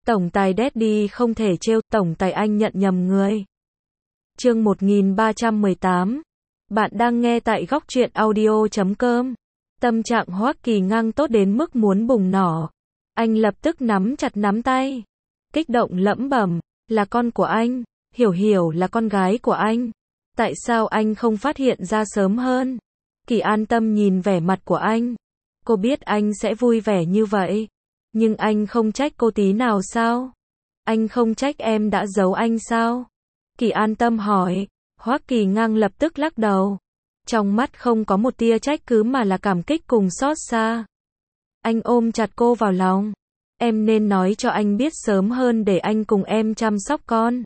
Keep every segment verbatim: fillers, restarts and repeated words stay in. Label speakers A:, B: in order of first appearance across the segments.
A: Tổng tài Daddy không thể trêu, tổng tài anh nhận nhầm người. Chương một nghìn ba trăm mười tám. Bạn đang nghe tại góc truyện audio chấm com. Tâm trạng Hoắc Kỳ Ngang tốt đến mức muốn bùng nổ. Anh lập tức nắm chặt nắm tay. Kích động lẩm bẩm, là con của anh, Hiểu Hiểu là con gái của anh. Tại sao anh không phát hiện ra sớm hơn? Kỳ An Tâm nhìn vẻ mặt của anh. Cô biết anh sẽ vui vẻ như vậy. Nhưng anh không trách cô tí nào sao? Anh không trách em đã giấu anh sao? Kỳ An Tâm hỏi. Hoắc Kỳ Ngang lập tức lắc đầu. Trong mắt không có một tia trách cứ mà là cảm kích cùng xót xa. Anh ôm chặt cô vào lòng. Em nên nói cho anh biết sớm hơn để anh cùng em chăm sóc con.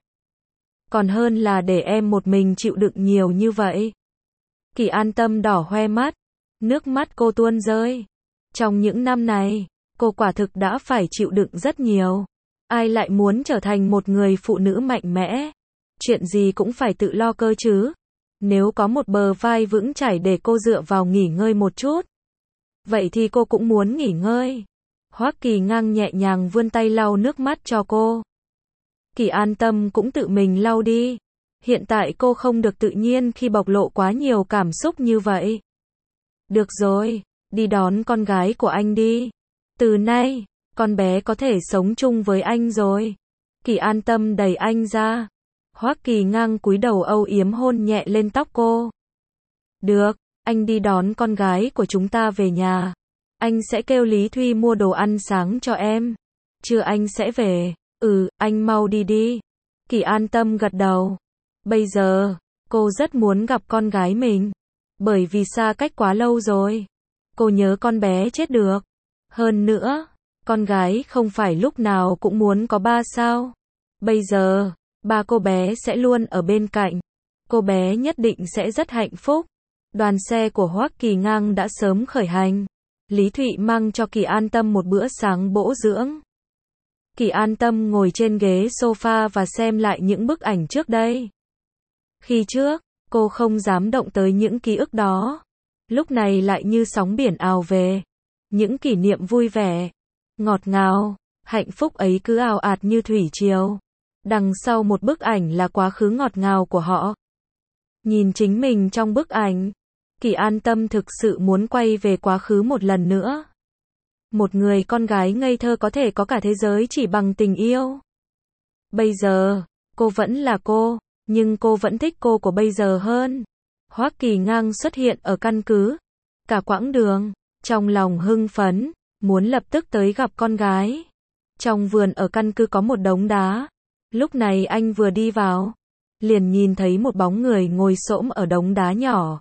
A: Còn hơn là để em một mình chịu đựng nhiều như vậy. Kỳ An Tâm đỏ hoe mắt. Nước mắt cô tuôn rơi. Trong những năm này, cô quả thực đã phải chịu đựng rất nhiều. Ai lại muốn trở thành một người phụ nữ mạnh mẽ? Chuyện gì cũng phải tự lo cơ chứ. Nếu có một bờ vai vững chãi để cô dựa vào nghỉ ngơi một chút, vậy thì cô cũng muốn nghỉ ngơi. Hoắc Kỳ Ngang nhẹ nhàng vươn tay lau nước mắt cho cô. Kỳ An Tâm cũng tự mình lau đi. Hiện tại cô không được tự nhiên khi bộc lộ quá nhiều cảm xúc như vậy. Được rồi, đi đón con gái của anh đi. Từ nay, con bé có thể sống chung với anh rồi. Kỳ An Tâm đẩy anh ra. Hoắc Kỳ Ngang cúi đầu âu yếm hôn nhẹ lên tóc cô. Được, anh đi đón con gái của chúng ta về nhà. Anh sẽ kêu Lý Thuy mua đồ ăn sáng cho em. Trưa anh sẽ về. Ừ, anh mau đi đi. Kỳ An Tâm gật đầu. Bây giờ, cô rất muốn gặp con gái mình. Bởi vì xa cách quá lâu rồi. Cô nhớ con bé chết được. Hơn nữa, con gái không phải lúc nào cũng muốn có ba sao. Bây giờ, ba cô bé sẽ luôn ở bên cạnh. Cô bé nhất định sẽ rất hạnh phúc. Đoàn xe của Hoắc Kỳ Ngang đã sớm khởi hành. Lý Thụy mang cho Kỳ An Tâm một bữa sáng bổ dưỡng. Kỳ An Tâm ngồi trên ghế sofa và xem lại những bức ảnh trước đây. Khi trước, cô không dám động tới những ký ức đó. Lúc này lại như sóng biển ào về. Những kỷ niệm vui vẻ, ngọt ngào, hạnh phúc ấy cứ ào ạt như thủy triều. Đằng sau một bức ảnh là quá khứ ngọt ngào của họ. Nhìn chính mình trong bức ảnh, Kỳ An Tâm thực sự muốn quay về quá khứ một lần nữa. Một người con gái ngây thơ có thể có cả thế giới chỉ bằng tình yêu. Bây giờ, cô vẫn là cô, nhưng cô vẫn thích cô của bây giờ hơn. Hoắc Kỳ Ngang xuất hiện ở căn cứ. Cả quãng đường, trong lòng hưng phấn, muốn lập tức tới gặp con gái. Trong vườn ở căn cứ có một đống đá. Lúc này anh vừa đi vào, liền nhìn thấy một bóng người ngồi xổm ở đống đá nhỏ.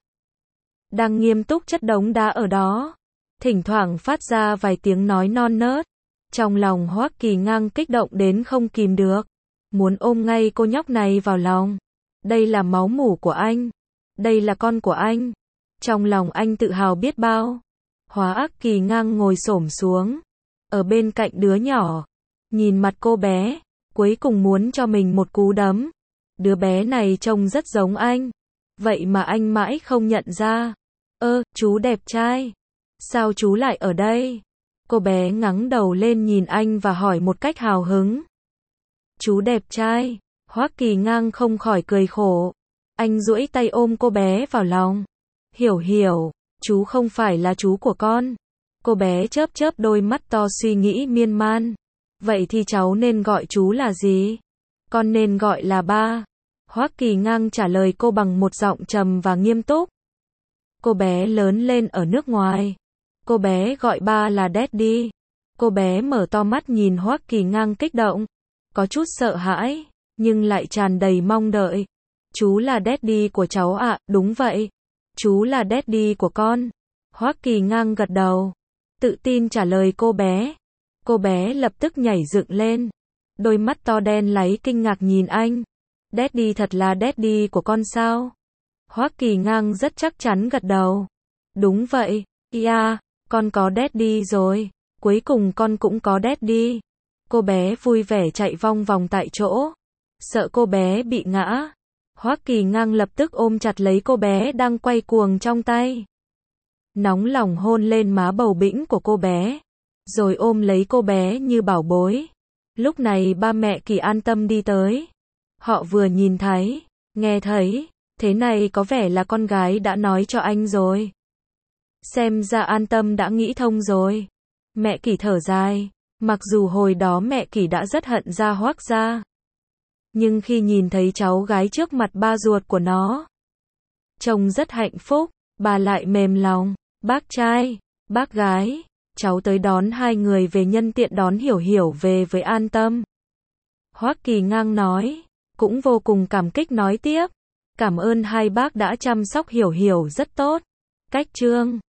A: Đang nghiêm túc chất đống đá ở đó. Thỉnh thoảng phát ra vài tiếng nói non nớt. Trong lòng Hoắc Kỳ Ngang kích động đến không kìm được. Muốn ôm ngay cô nhóc này vào lòng. Đây là máu mủ của anh. Đây là con của anh. Trong lòng anh tự hào biết bao. Hoắc Kỳ Ngang ngồi xổm xuống. Ở bên cạnh đứa nhỏ. Nhìn mặt cô bé. Cuối cùng muốn cho mình một cú đấm. Đứa bé này trông rất giống anh. Vậy mà anh mãi không nhận ra. Ơ, chú đẹp trai. Sao chú lại ở đây? Cô bé ngẩng đầu lên nhìn anh và hỏi một cách hào hứng. Chú đẹp trai. Hoắc Kỳ Ngang không khỏi cười khổ. Anh duỗi tay ôm cô bé vào lòng. Hiểu Hiểu, chú không phải là chú của con. Cô bé chớp chớp đôi mắt to suy nghĩ miên man. Vậy thì cháu nên gọi chú là gì? Con nên gọi là ba. Hoắc Kỳ Ngang trả lời cô bằng một giọng trầm và nghiêm túc. Cô bé lớn lên ở nước ngoài. Cô bé gọi ba là Daddy. Cô bé mở to mắt nhìn Hoắc Kỳ Ngang kích động. Có chút sợ hãi, nhưng lại tràn đầy mong đợi. Chú là Daddy của cháu ạ, à, đúng vậy. Chú là Daddy của con. Hoắc Kỳ Ngang gật đầu. Tự tin trả lời cô bé. Cô bé lập tức nhảy dựng lên. Đôi mắt to đen láy kinh ngạc nhìn anh. Daddy thật là Daddy của con sao? Hoắc Kỳ Ngang rất chắc chắn gật đầu. Đúng vậy, yeah, con có Daddy rồi. Cuối cùng con cũng có Daddy. Cô bé vui vẻ chạy vòng vòng tại chỗ. Sợ cô bé bị ngã. Hoắc Kỳ Ngang lập tức ôm chặt lấy cô bé đang quay cuồng trong tay. Nóng lòng hôn lên má bầu bĩnh của cô bé. Rồi ôm lấy cô bé như bảo bối. Lúc này ba mẹ Kỳ An Tâm đi tới. Họ vừa nhìn thấy, nghe thấy, thế này có vẻ là con gái đã nói cho anh rồi. Xem ra An Tâm đã nghĩ thông rồi. Mẹ Kỳ thở dài, mặc dù hồi đó mẹ Kỳ đã rất hận Gia Hoác gia. Nhưng khi nhìn thấy cháu gái trước mặt ba ruột của nó, trông rất hạnh phúc, bà lại mềm lòng. Bác trai, bác gái, cháu tới đón hai người về nhân tiện đón Hiểu Hiểu về với An Tâm. Hoắc Kỳ Ngang nói, cũng vô cùng cảm kích nói tiếp. Cảm ơn hai bác đã chăm sóc Hiểu Hiểu rất tốt. Cách chương